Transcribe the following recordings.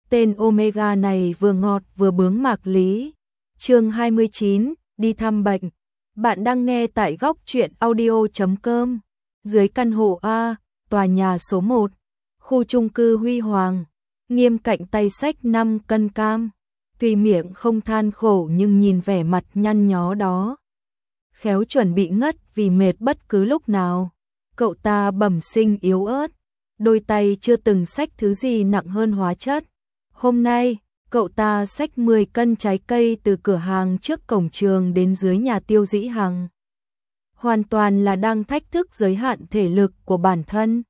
Tên Omega này vừa ngọt vừa bướng mạc lý. Chương 29, đi thăm bệnh. Bạn đang nghe tại góc truyện audio.com. Dưới căn hộ A, tòa nhà số 1, khu chung cư Huy Hoàng. Nghiêm Cạnh tay xách 5 cân cam. Tuy miệng không than khổ nhưng nhìn vẻ mặt nhăn nhó đó, khéo chuẩn bị ngất vì mệt bất cứ lúc nào. Cậu ta bẩm sinh yếu ớt, đôi tay chưa từng xách thứ gì nặng hơn hóa chất. Hôm nay, cậu ta xách 10 cân trái cây từ cửa hàng trước cổng trường đến dưới nhà Tiêu Dĩ Hằng. Hoàn toàn là đang thách thức giới hạn thể lực của bản thân.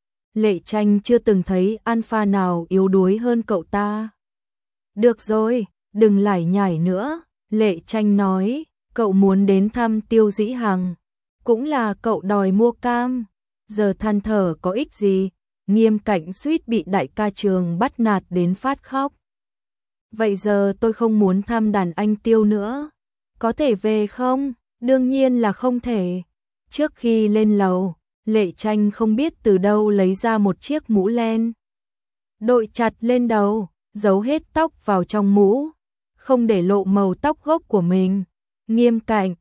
Lệ Tranh chưa từng thấy alpha nào yếu đuối hơn cậu ta. Được rồi, đừng lải nhải nữa, Lệ Tranh nói, cậu muốn đến thăm Tiêu Dĩ Hằng. Cũng là cậu đòi mua cam, giờ than thở có ích gì. Nghiêm Cạnh suýt bị đại ca trường bắt nạt đến phát khóc. Vậy giờ tôi không muốn thăm đàn anh Tiêu nữa. Có thể về không? Đương nhiên là không thể. Trước khi lên lầu, Lệ Tranh không biết từ đâu lấy ra một chiếc mũ len. Đội chặt lên đầu, giấu hết tóc vào trong mũ, không để lộ màu tóc gốc của mình. Nghiêm Cạnh,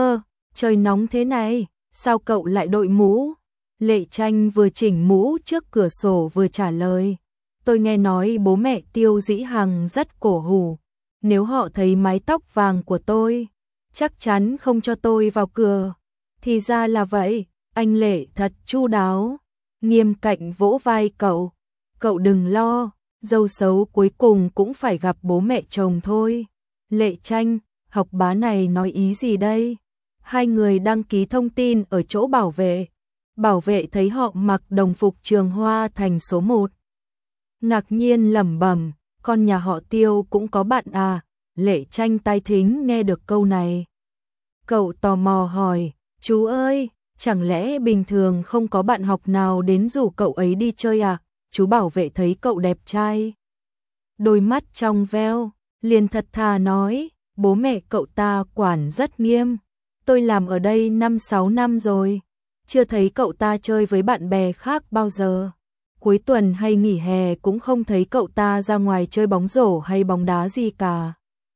trời nóng thế này, sao cậu lại đội mũ? Lệ Tranh vừa chỉnh mũ trước cửa sổ vừa trả lời. Tôi nghe nói bố mẹ Tiêu Dĩ Hằng rất cổ hủ. Nếu họ thấy mái tóc vàng của tôi, chắc chắn không cho tôi vào cửa. Thì ra là vậy, anh Lệ thật chu đáo. Nghiêm Cạnh vỗ vai cậu. Cậu đừng lo, dâu xấu cuối cùng cũng phải gặp bố mẹ chồng thôi. Lệ Tranh, học bá này nói ý gì đây? Hai người đăng ký thông tin ở chỗ bảo vệ. Bảo vệ thấy họ mặc đồng phục Trường Hoa Thành số 1. Ngạc nhiên lẩm bẩm, con nhà họ Tiêu cũng có bạn à? Lệ Tranh tai thính nghe được câu này. Cậu tò mò hỏi, chú ơi, chẳng lẽ bình thường không có bạn học nào đến rủ cậu ấy đi chơi à? Chú bảo vệ thấy cậu đẹp trai. Đôi mắt trong veo, liền thật thà nói, bố mẹ cậu ta quản rất nghiêm. Tôi làm ở đây 5-6 năm rồi, chưa thấy cậu ta chơi với bạn bè khác bao giờ. Cuối tuần hay nghỉ hè cũng không thấy cậu ta ra ngoài chơi bóng rổ hay bóng đá gì cả.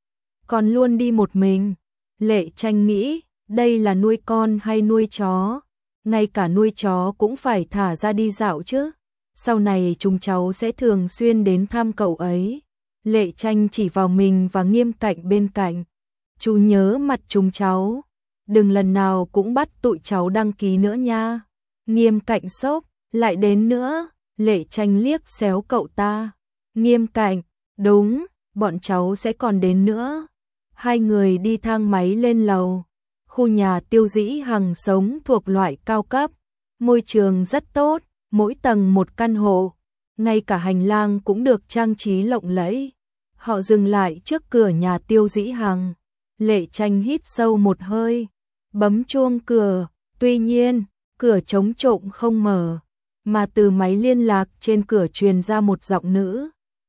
Còn luôn đi một mình. Lệ Tranh nghĩ, đây là nuôi con hay nuôi chó? Ngay cả nuôi chó cũng phải thả ra đi dạo chứ. Sau này chúng cháu sẽ thường xuyên đến thăm cậu ấy. Lệ Tranh chỉ vào mình và Nghiêm Cạnh bên cạnh. Chú nhớ mặt chúng cháu. Đừng lần nào cũng bắt tụi cháu đăng ký nữa nha. Nghiêm Cạnh sốc, lại đến nữa. Lệ Tranh liếc xéo cậu ta. Nghiêm Cạnh, đúng, bọn cháu sẽ còn đến nữa. Hai người đi thang máy lên lầu. Khu nhà Tiêu Dĩ Hằng sống thuộc loại cao cấp. Môi trường rất tốt, mỗi tầng một căn hộ. Ngay cả hành lang cũng được trang trí lộng lẫy. Họ dừng lại trước cửa nhà Tiêu Dĩ Hằng. Lệ Tranh hít sâu một hơi, bấm chuông cửa. Tuy nhiên, cửa trống trộm không mở, mà từ máy liên lạc trên cửa truyền ra một giọng nữ.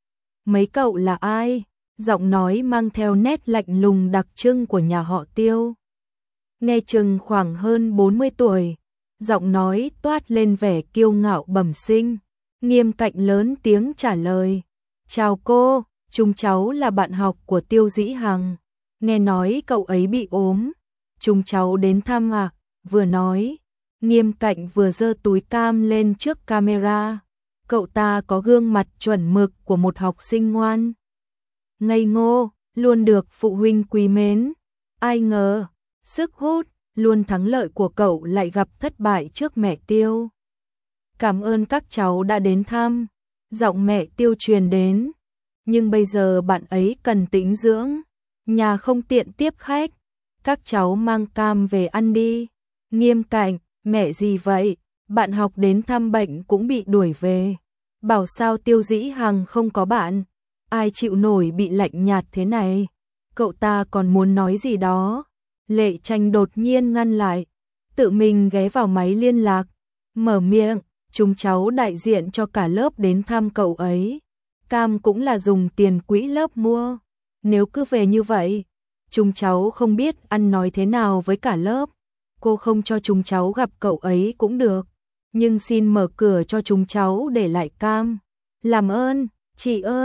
Mấy cậu là ai? Giọng nói mang theo nét lạnh lùng đặc trưng của nhà họ Tiêu. Nghe chừng khoảng hơn 40 tuổi, giọng nói toát lên vẻ kiêu ngạo bẩm sinh. Nghiêm Cạnh lớn tiếng trả lời. Chào cô, chúng cháu là bạn học của Tiêu Dĩ Hằng. Nghe nói cậu ấy bị ốm, chúng cháu đến thăm à? Vừa nói, Nghiêm Cạnh vừa giơ túi cam lên trước camera. Cậu ta có gương mặt chuẩn mực của một học sinh ngoan, ngây ngô, luôn được phụ huynh quý mến. Ai ngờ, sức hút luôn thắng lợi của cậu lại gặp thất bại trước mẹ Tiêu. Cảm ơn các cháu đã đến thăm. Giọng mẹ Tiêu truyền đến. Nhưng bây giờ bạn ấy cần tĩnh dưỡng, nhà không tiện tiếp khách. Các cháu mang cam về ăn đi. Nghiêm Cạnh, mẹ gì vậy? Bạn học đến thăm bệnh cũng bị đuổi về. Bảo sao Tiêu Dĩ Hằng không có bạn. Ai chịu nổi bị lạnh nhạt thế này? Cậu ta còn muốn nói gì đó. Lệ Tranh đột nhiên ngăn lại, tự mình ghé vào máy liên lạc, mở miệng, chúng cháu đại diện cho cả lớp đến thăm cậu ấy. Cam cũng là dùng tiền quỹ lớp mua. Nếu cứ về như vậy, chúng cháu không biết ăn nói thế nào với cả lớp. Cô không cho chúng cháu gặp cậu ấy cũng được, nhưng xin mở cửa cho chúng cháu để lại cam. Làm ơn, chị ơi,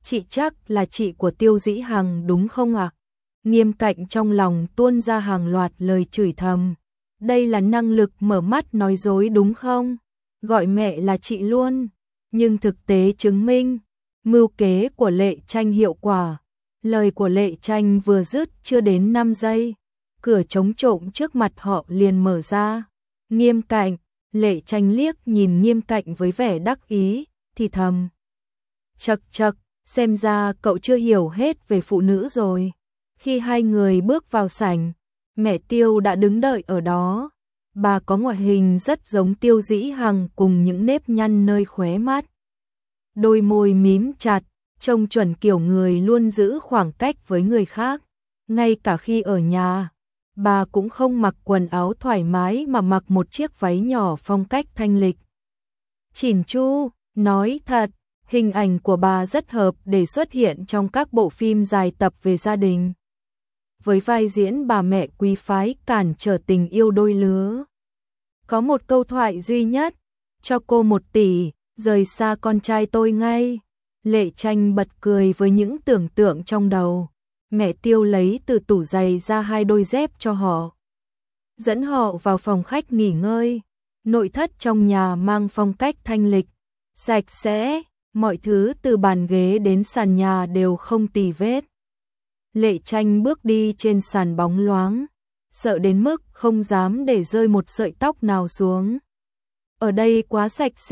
chị chắc là chị của Tiêu Dĩ Hằng đúng không ạ? Nghiêm Cạnh trong lòng tuôn ra hàng loạt lời chửi thầm. Đây là năng lực mở mắt nói dối đúng không? Gọi mẹ là chị luôn. Nhưng thực tế chứng minh, mưu kế của Lệ Tranh hiệu quả. Lời của Lệ Tranh vừa dứt chưa đến 5 giây. Cửa chống trộm trước mặt họ liền mở ra. Nghiêm Cạnh, Lệ Tranh liếc nhìn Nghiêm Cạnh với vẻ đắc ý, thì thầm. Chậc chậc, xem ra cậu chưa hiểu hết về phụ nữ rồi. Khi hai người bước vào sảnh, mẹ Tiêu đã đứng đợi ở đó. Bà có ngoại hình rất giống Tiêu Dĩ Hằng cùng những nếp nhăn nơi khóe mắt. Đôi môi mím chặt, trông chuẩn kiểu người luôn giữ khoảng cách với người khác. Ngay cả khi ở nhà, bà cũng không mặc quần áo thoải mái mà mặc một chiếc váy nhỏ phong cách thanh lịch. Chỉn chu, nói thật, hình ảnh của bà rất hợp để xuất hiện trong các bộ phim dài tập về gia đình. Với vai diễn bà mẹ quý phái cản trở tình yêu đôi lứa. Có một câu thoại duy nhất, cho cô 1 tỷ, rời xa con trai tôi ngay. Lệ Tranh bật cười với những tưởng tượng trong đầu. Mẹ Tiêu lấy từ tủ giày ra 2 đôi dép cho họ. Dẫn họ vào phòng khách nghỉ ngơi. Nội thất trong nhà mang phong cách thanh lịch, sạch sẽ, mọi thứ từ bàn ghế đến sàn nhà đều không tì vết. Lệ Tranh bước đi trên sàn bóng loáng, sợ đến mức không dám để rơi một sợi tóc nào xuống. Ở đây quá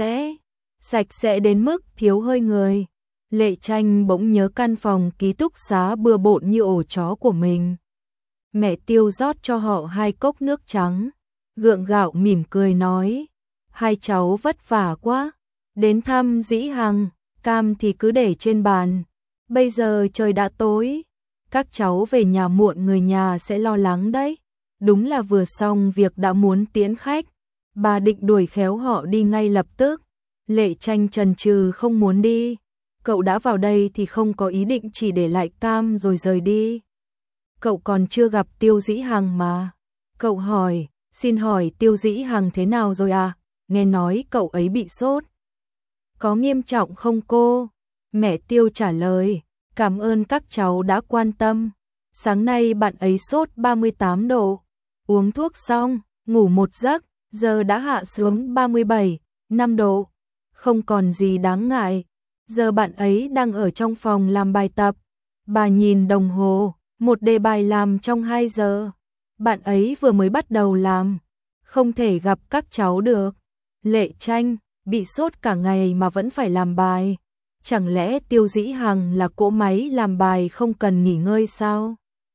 sạch sẽ đến mức thiếu hơi người. Lệ Tranh bỗng nhớ căn phòng ký túc xá bừa bộn như ổ chó của mình. Mẹ Tiêu rót cho họ 2 cốc nước trắng, gượng gạo mỉm cười nói, hai cháu vất vả quá, đến thăm Dĩ Hằng, cam thì cứ để trên bàn. Bây giờ trời đã tối, các cháu về nhà muộn người nhà sẽ lo lắng đấy. Đúng là vừa xong việc đã muốn tiễn khách, bà định đuổi khéo họ đi ngay lập tức. Lệ Tranh chần chừ không muốn đi. Cậu đã vào đây thì không có ý định chỉ để lại cam rồi rời đi. Cậu còn chưa gặp Tiêu Dĩ Hằng mà. Cậu hỏi, xin hỏi Tiêu Dĩ Hằng thế nào rồi à? Nghe nói cậu ấy bị sốt. Có nghiêm trọng không cô? Mẹ Tiêu trả lời, cảm ơn các cháu đã quan tâm. Sáng nay bạn ấy sốt 38 độ. Uống thuốc xong, ngủ một giấc, giờ đã hạ xuống 37, 5 độ. Không còn gì đáng ngại. Giờ bạn ấy đang ở trong phòng làm bài tập. Bà nhìn đồng hồ, một đề bài làm trong 2 giờ. Bạn ấy vừa mới bắt đầu làm, không thể gặp các cháu được. Lệ Tranh, bị sốt cả ngày mà vẫn phải làm bài. Chẳng lẽ Tiêu Dĩ Hằng là cỗ máy làm bài không cần nghỉ ngơi sao?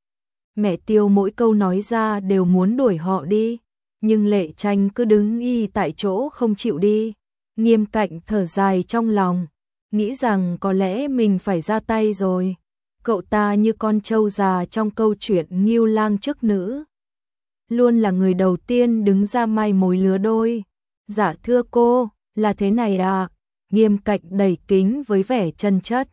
Mẹ Tiêu mỗi câu nói ra đều muốn đuổi họ đi, nhưng Lệ Tranh cứ đứng y tại chỗ không chịu đi. Nghiêm Cạnh thở dài trong lòng, nghĩ rằng có lẽ mình phải ra tay rồi. Cậu ta như con trâu già trong câu chuyện Ngưu Lang Chức Nữ, luôn là người đầu tiên đứng ra mai mối lứa đôi. Dạ thưa cô, là thế này à? Nghiêm Cạnh đẩy kính với vẻ chân chất.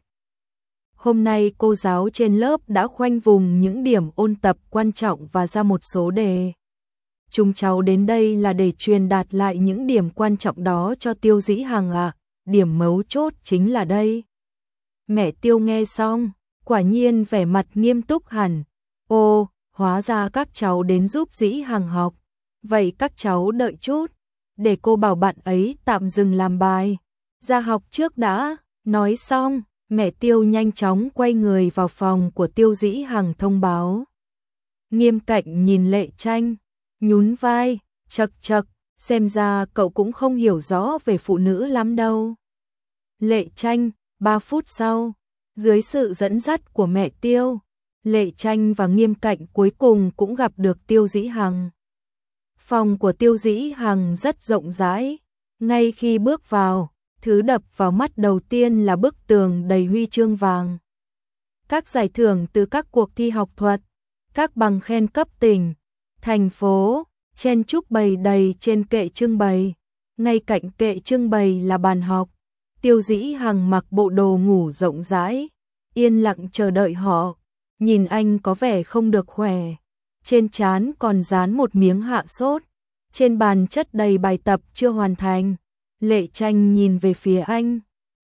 Hôm nay cô giáo trên lớp đã khoanh vùng những điểm ôn tập quan trọng và ra một số đề. Chúng cháu đến đây là để truyền đạt lại những điểm quan trọng đó cho Tiêu Dĩ Hằng à, điểm mấu chốt chính là đây. Mẹ Tiêu nghe xong, quả nhiên vẻ mặt nghiêm túc hẳn. Ô, hóa ra các cháu đến giúp Dĩ Hằng học. Vậy các cháu đợi chút, để cô bảo bạn ấy tạm dừng làm bài, ra học trước đã. Nói xong, mẹ Tiêu nhanh chóng quay người vào phòng của Tiêu Dĩ Hằng thông báo. Nghiêm Cạnh nhìn Lệ Tranh, nhún vai, chậc chậc, xem ra cậu cũng không hiểu rõ về phụ nữ lắm đâu. Lệ Tranh, 3 phút sau, dưới sự dẫn dắt của mẹ Tiêu, Lệ Tranh và Nghiêm Cạnh cuối cùng cũng gặp được Tiêu Dĩ Hằng. Phòng của Tiêu Dĩ Hằng rất rộng rãi, ngay khi bước vào, thứ đập vào mắt đầu tiên là bức tường đầy huy chương vàng. Các giải thưởng từ các cuộc thi học thuật, các bằng khen cấp tỉnh, thành phố, chen chúc bày đầy trên kệ trưng bày. Ngay cạnh kệ trưng bày là bàn học. Tiêu Dĩ Hằng mặc bộ đồ ngủ rộng rãi, yên lặng chờ đợi họ. Nhìn anh có vẻ không được khỏe, trên trán còn dán một miếng hạ sốt. Trên bàn chất đầy bài tập chưa hoàn thành. Lệ Tranh nhìn về phía anh,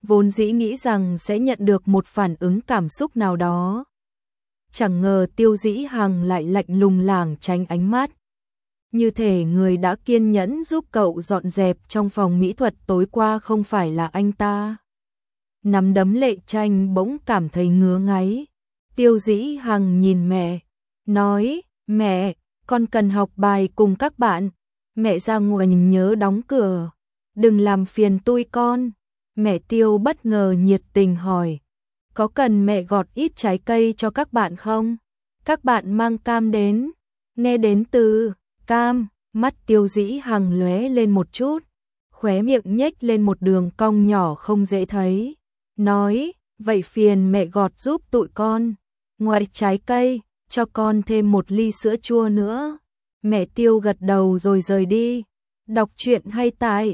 vốn dĩ nghĩ rằng sẽ nhận được một phản ứng cảm xúc nào đó. Chẳng ngờ Tiêu Dĩ Hằng lại lạnh lùng lảng tránh ánh mắt. Như thể người đã kiên nhẫn giúp cậu dọn dẹp trong phòng mỹ thuật tối qua không phải là anh ta. Nắm đấm Lệ Tranh bỗng cảm thấy ngứa ngáy. Tiêu Dĩ Hằng nhìn mẹ, nói, mẹ, con cần học bài cùng các bạn. Mẹ ra ngoài nhớ đóng cửa, đừng làm phiền tui con. Mẹ Tiêu bất ngờ nhiệt tình hỏi, có cần mẹ gọt ít trái cây cho các bạn không? Các bạn mang cam đến. Nghe đến từ cam, mắt Tiêu Dĩ Hằng lóe lên một chút, khóe miệng nhếch lên một đường cong nhỏ không dễ thấy. Nói, vậy phiền mẹ gọt giúp tụi con. Ngoài trái cây, cho con thêm một ly sữa chua nữa. Mẹ Tiêu gật đầu rồi rời đi. Đọc truyện hay tại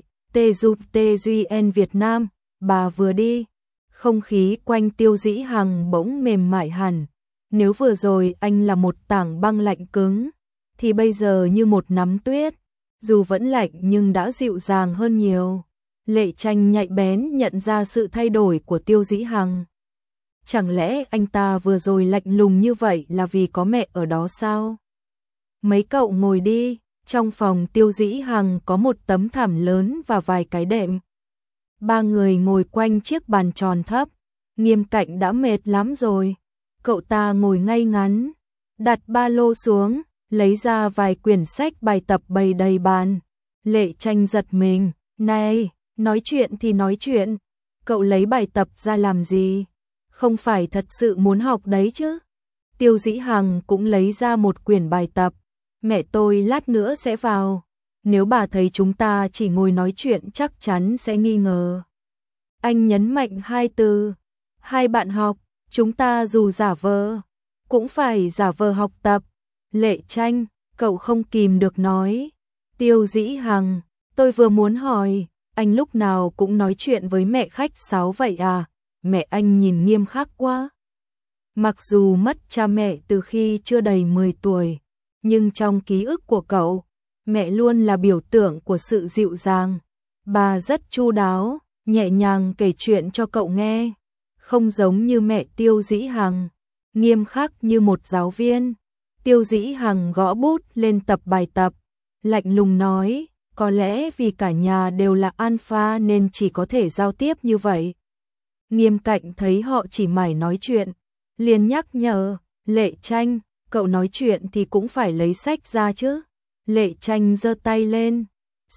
TGUTGN Việt Nam. Bà vừa đi, không khí quanh Tiêu Dĩ Hằng bỗng mềm mại hẳn. Nếu vừa rồi anh là một tảng băng lạnh cứng, thì bây giờ như một nắm tuyết, dù vẫn lạnh nhưng đã dịu dàng hơn nhiều. Lệ Tranh nhạy bén nhận ra sự thay đổi của Tiêu Dĩ Hằng. Chẳng lẽ anh ta vừa rồi lạnh lùng như vậy là vì có mẹ ở đó sao? Mấy cậu ngồi đi, trong phòng Tiêu Dĩ Hằng có một tấm thảm lớn và vài cái đệm. Ba người ngồi quanh chiếc bàn tròn thấp, Nghiêm Cạnh đã mệt lắm rồi. Cậu ta ngồi ngay ngắn, đặt ba lô xuống, lấy ra vài quyển sách bài tập bày đầy bàn. Lệ Tranh giật mình, này, nói chuyện thì nói chuyện, cậu lấy bài tập ra làm gì? Không phải thật sự muốn học đấy chứ? Tiêu Dĩ Hằng cũng lấy ra một quyển bài tập. Mẹ tôi lát nữa sẽ vào. Nếu bà thấy chúng ta chỉ ngồi nói chuyện chắc chắn sẽ nghi ngờ. Anh nhấn mạnh hai từ. Hai bạn học, chúng ta dù giả vờ, cũng phải giả vờ học tập. Lệ Tranh, cậu không kìm được nói. Tiêu Dĩ Hằng, tôi vừa muốn hỏi, anh lúc nào cũng nói chuyện với mẹ khách sáo vậy à? Mẹ anh nhìn nghiêm khắc quá. Mặc dù mất cha mẹ từ khi chưa đầy 10 tuổi, nhưng trong ký ức của cậu, mẹ luôn là biểu tượng của sự dịu dàng. Bà rất chu đáo, nhẹ nhàng kể chuyện cho cậu nghe, không giống như mẹ Tiêu Dĩ Hằng, nghiêm khắc như một giáo viên. Tiêu Dĩ Hằng gõ bút lên tập bài tập, lạnh lùng nói, có lẽ vì cả nhà đều là alpha nên chỉ có thể giao tiếp như vậy. Nghiêm Cạnh thấy họ chỉ mải nói chuyện, liền nhắc nhở, Lệ Tranh, cậu nói chuyện thì cũng phải lấy sách ra chứ. Lệ Tranh giơ tay lên,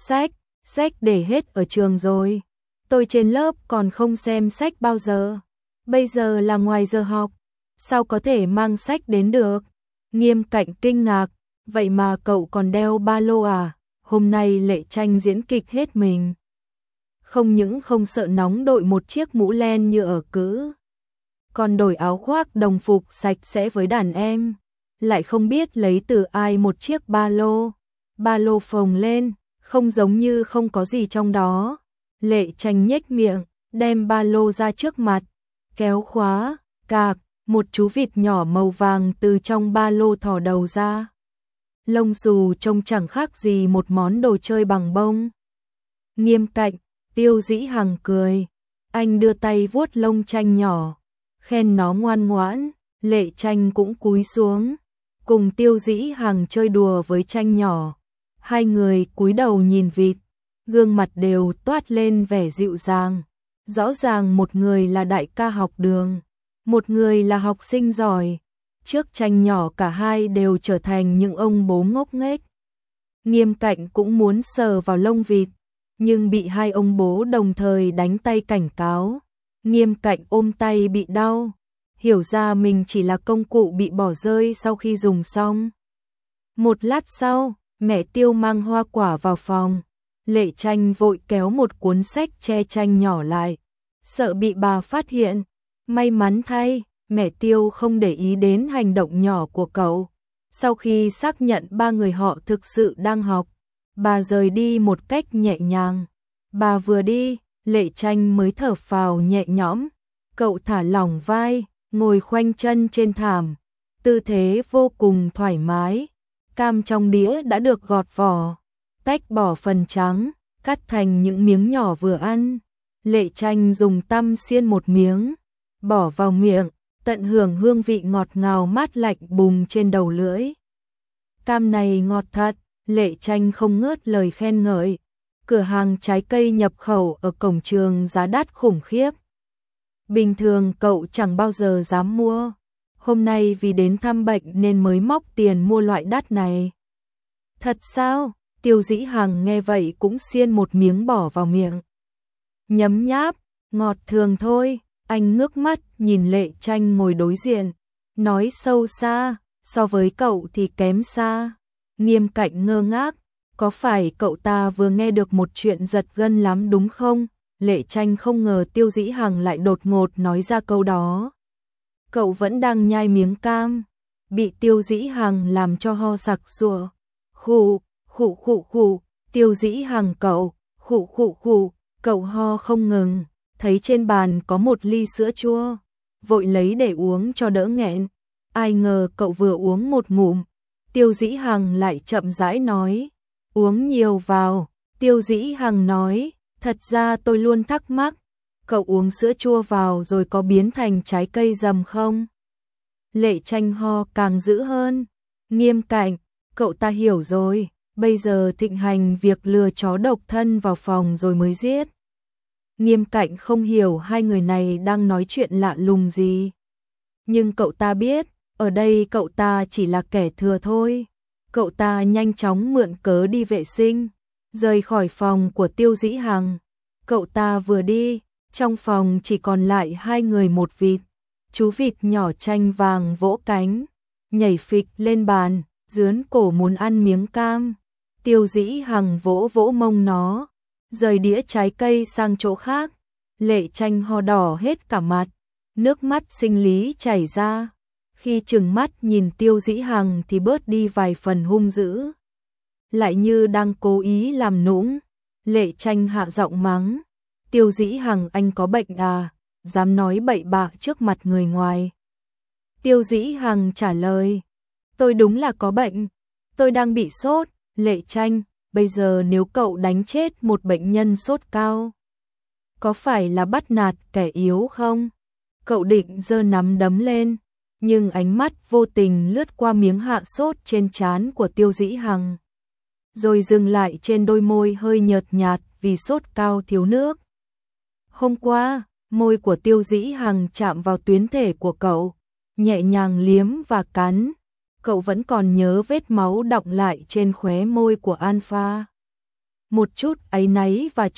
sách để hết ở trường rồi. Tôi trên lớp còn không xem sách bao giờ. Bây giờ là ngoài giờ học, sao có thể mang sách đến được? Nghiêm Cạnh kinh ngạc, vậy mà cậu còn đeo ba lô à? Hôm nay Lệ Tranh diễn kịch hết mình. Không những không sợ nóng đội một chiếc mũ len như ở cữ, còn đổi áo khoác đồng phục sạch sẽ với đàn em. Lại không biết lấy từ ai một chiếc ba lô phồng lên, không giống như không có gì trong đó. Lệ Tranh nhếch miệng, đem ba lô ra trước mặt, kéo khóa, cạc, một chú vịt nhỏ màu vàng từ trong ba lô thò đầu ra. Lông xù trông chẳng khác gì một món đồ chơi bằng bông. Nghiêm Cạnh, Tiêu Dĩ Hằng cười, anh đưa tay vuốt lông Tranh nhỏ, khen nó ngoan ngoãn. Lệ Tranh cũng cúi xuống, cùng Tiêu Dĩ Hằng chơi đùa với Tranh nhỏ. Hai người cúi đầu nhìn vịt, gương mặt đều toát lên vẻ dịu dàng. Rõ ràng một người là đại ca học đường, một người là học sinh giỏi. Trước Tranh nhỏ cả hai đều trở thành những ông bố ngốc nghếch. Nghiêm Cạnh cũng muốn sờ vào lông vịt, nhưng bị hai ông bố đồng thời đánh tay cảnh cáo. Nghiêm Cạnh ôm tay bị đau, hiểu ra mình chỉ là công cụ bị bỏ rơi sau khi dùng xong. Một lát sau, mẹ Tiêu mang hoa quả vào phòng. Lệ Tranh vội kéo một cuốn sách che Tranh nhỏ lại, sợ bị bà phát hiện. May mắn thay, mẹ Tiêu không để ý đến hành động nhỏ của cậu. Sau khi xác nhận ba người họ thực sự đang học, bà rời đi một cách nhẹ nhàng. Bà vừa đi, Lệ Tranh mới thở phào nhẹ nhõm. Cậu thả lỏng vai, ngồi khoanh chân trên thảm, tư thế vô cùng thoải mái. Cam trong đĩa đã được gọt vỏ, tách bỏ phần trắng, cắt thành những miếng nhỏ vừa ăn. Lệ Tranh dùng tăm xiên một miếng, bỏ vào miệng, tận hưởng hương vị ngọt ngào mát lạnh bùng trên đầu lưỡi. Cam này ngọt thật, Lệ Tranh không ngớt lời khen ngợi. Cửa hàng trái cây nhập khẩu ở cổng trường giá đắt khủng khiếp. Bình thường cậu chẳng bao giờ dám mua. Hôm nay vì đến thăm bệnh nên mới móc tiền mua loại đắt này. Thật sao? Tiêu Dĩ Hằng nghe vậy cũng xiên một miếng bỏ vào miệng. Nhấm nháp, ngọt thường thôi. Anh ngước mắt nhìn Lệ Tranh ngồi đối diện, nói sâu xa, so với cậu thì kém xa. Nghiêm Cạnh ngơ ngác, có phải cậu ta vừa nghe được một chuyện giật gân lắm đúng không? Lệ Tranh không ngờ Tiêu Dĩ Hằng lại đột ngột nói ra câu đó. Cậu vẫn đang nhai miếng cam, bị Tiêu Dĩ Hằng làm cho ho sặc sụa. Khụ, khụ khụ khụ, Tiêu Dĩ Hằng cậu, khụ khụ khụ, cậu ho không ngừng, thấy trên bàn có một ly sữa chua, vội lấy để uống cho đỡ nghẹn. Ai ngờ cậu vừa uống một ngụm, Tiêu Dĩ Hằng lại chậm rãi nói, uống nhiều vào. Tiêu Dĩ Hằng nói, thật ra tôi luôn thắc mắc, cậu uống sữa chua vào rồi có biến thành trái cây dầm không? Lệ Tranh ho càng dữ hơn. Nghiêm Cạnh, cậu ta hiểu rồi, bây giờ thịnh hành việc lừa chó độc thân vào phòng rồi mới giết. Nghiêm Cạnh không hiểu hai người này đang nói chuyện lạ lùng gì. Nhưng cậu ta biết, ở đây cậu ta chỉ là kẻ thừa thôi. Cậu ta nhanh chóng mượn cớ đi vệ sinh, rời khỏi phòng của Tiêu Dĩ Hằng. Cậu ta vừa đi, trong phòng chỉ còn lại hai người một vịt. Chú vịt nhỏ chanh vàng vỗ cánh, nhảy phịch lên bàn, dướn cổ muốn ăn miếng cam. Tiêu Dĩ Hằng vỗ vỗ mông nó, rời đĩa trái cây sang chỗ khác. Lệ Tranh ho đỏ hết cả mặt, nước mắt sinh lý chảy ra. Khi trừng mắt nhìn Tiêu Dĩ Hằng thì bớt đi vài phần hung dữ. Lại như đang cố ý làm nũng. Lệ Tranh hạ giọng mắng, Tiêu Dĩ Hằng anh có bệnh à, dám nói bậy bạ trước mặt người ngoài. Tiêu Dĩ Hằng trả lời, tôi đúng là có bệnh, tôi đang bị sốt. Lệ Tranh, bây giờ nếu cậu đánh chết một bệnh nhân sốt cao, có phải là bắt nạt kẻ yếu không? Cậu định giơ nắm đấm lên, nhưng ánh mắt vô tình lướt qua miếng hạ sốt trên trán của Tiêu Dĩ Hằng, rồi dừng lại trên đôi môi hơi nhợt nhạt vì sốt cao thiếu nước. Hôm qua, môi của Tiêu Dĩ Hằng chạm vào tuyến thể của cậu, nhẹ nhàng liếm và cắn. Cậu vẫn còn nhớ vết máu đọng lại trên khóe môi của Alpha. Một chút áy náy và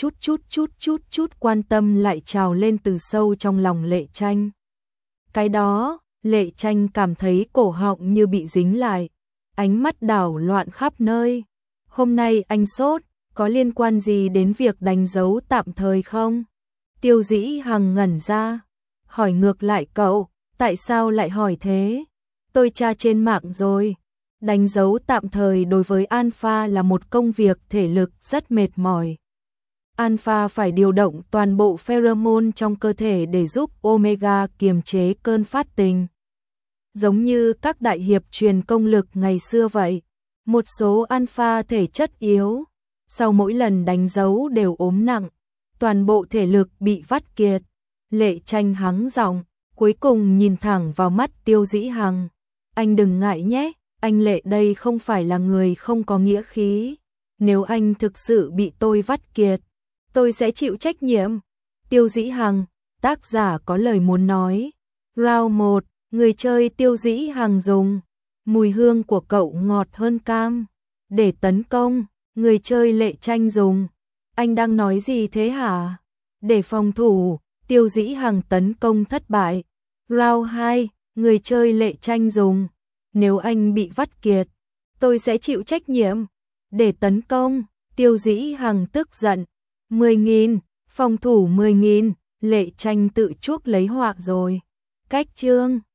chút quan tâm lại trào lên từ sâu trong lòng Lệ Tranh. Cái đó, Lệ Tranh cảm thấy cổ họng như bị dính lại, ánh mắt đảo loạn khắp nơi. Hôm nay anh sốt, có liên quan gì đến việc đánh dấu tạm thời không? Tiêu Dĩ Hằng ngẩn ra, hỏi ngược lại cậu, tại sao lại hỏi thế? Tôi tra trên mạng rồi, đánh dấu tạm thời đối với Alpha là một công việc thể lực rất mệt mỏi. Alpha phải điều động toàn bộ pheromone trong cơ thể để giúp Omega kiềm chế cơn phát tình. Giống như các đại hiệp truyền công lực ngày xưa vậy, một số Alpha thể chất yếu, sau mỗi lần đánh dấu đều ốm nặng, toàn bộ thể lực bị vắt kiệt. Lệ Tranh hắng giọng, cuối cùng nhìn thẳng vào mắt Tiêu Dĩ Hằng. Anh đừng ngại nhé, anh Lệ đây không phải là người không có nghĩa khí. Nếu anh thực sự bị tôi vắt kiệt, tôi sẽ chịu trách nhiệm. Tiêu Dĩ Hằng, tác giả có lời muốn nói. Round 1, người chơi Tiêu Dĩ Hằng dùng. Mùi hương của cậu ngọt hơn cam. Để tấn công, người chơi Lệ Tranh dùng. Anh đang nói gì thế hả? Để phòng thủ, Tiêu Dĩ Hằng tấn công thất bại. Round 2, người chơi Lệ Tranh dùng. Nếu anh bị vắt kiệt, tôi sẽ chịu trách nhiệm. Để tấn công, Tiêu Dĩ Hằng tức giận. 10.000, phòng thủ 10.000, Lệ Tranh tự chuốc lấy họa rồi. Cách chương